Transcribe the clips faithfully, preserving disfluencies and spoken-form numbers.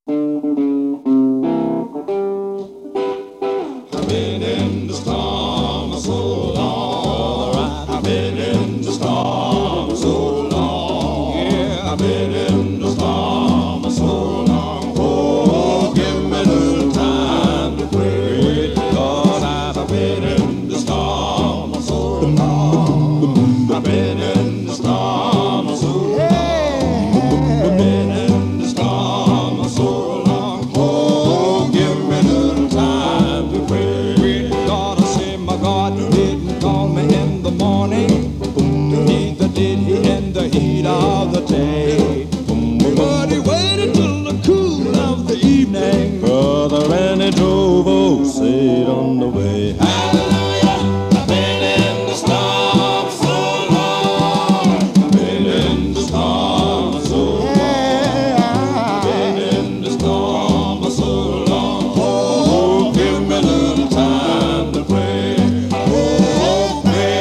I've been in the storm so long. I've been in the storm so long. Yeah, I've been in the storm so long. Oh, give me a little time to pray. Lord, I've been in the storm so long. I've been in the storm so long. I've been in the storm so long. Oh, give me a little time to pray. God, I say my God didn't call me in the morning. Neither did he in the heat of the day. But he waited till the cool of the evening. Brother, and he drove, oh, said on the way. Hallelujah, I've been in the storm so long. I've been in the storm so long. I've been in the storm so long. Oh, give me a little time to pray. Oh,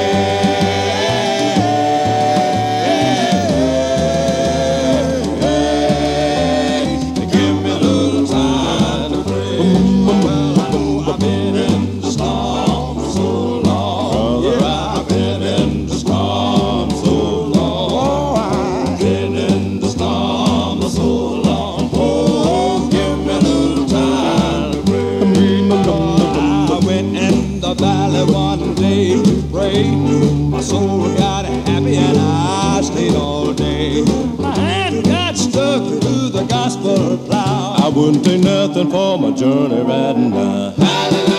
give me a little time to pray. Well, I know I've been in the storm so long. Yeah, I've been in the storm so long. I've been in the storm so long. Oh, give me a little time to pray. I went in the valley one day to pray. My soul got happy and I stayed all day. My hand got stuck to the gospel plow. I wouldn't take nothing for my journey right now. Hallelujah.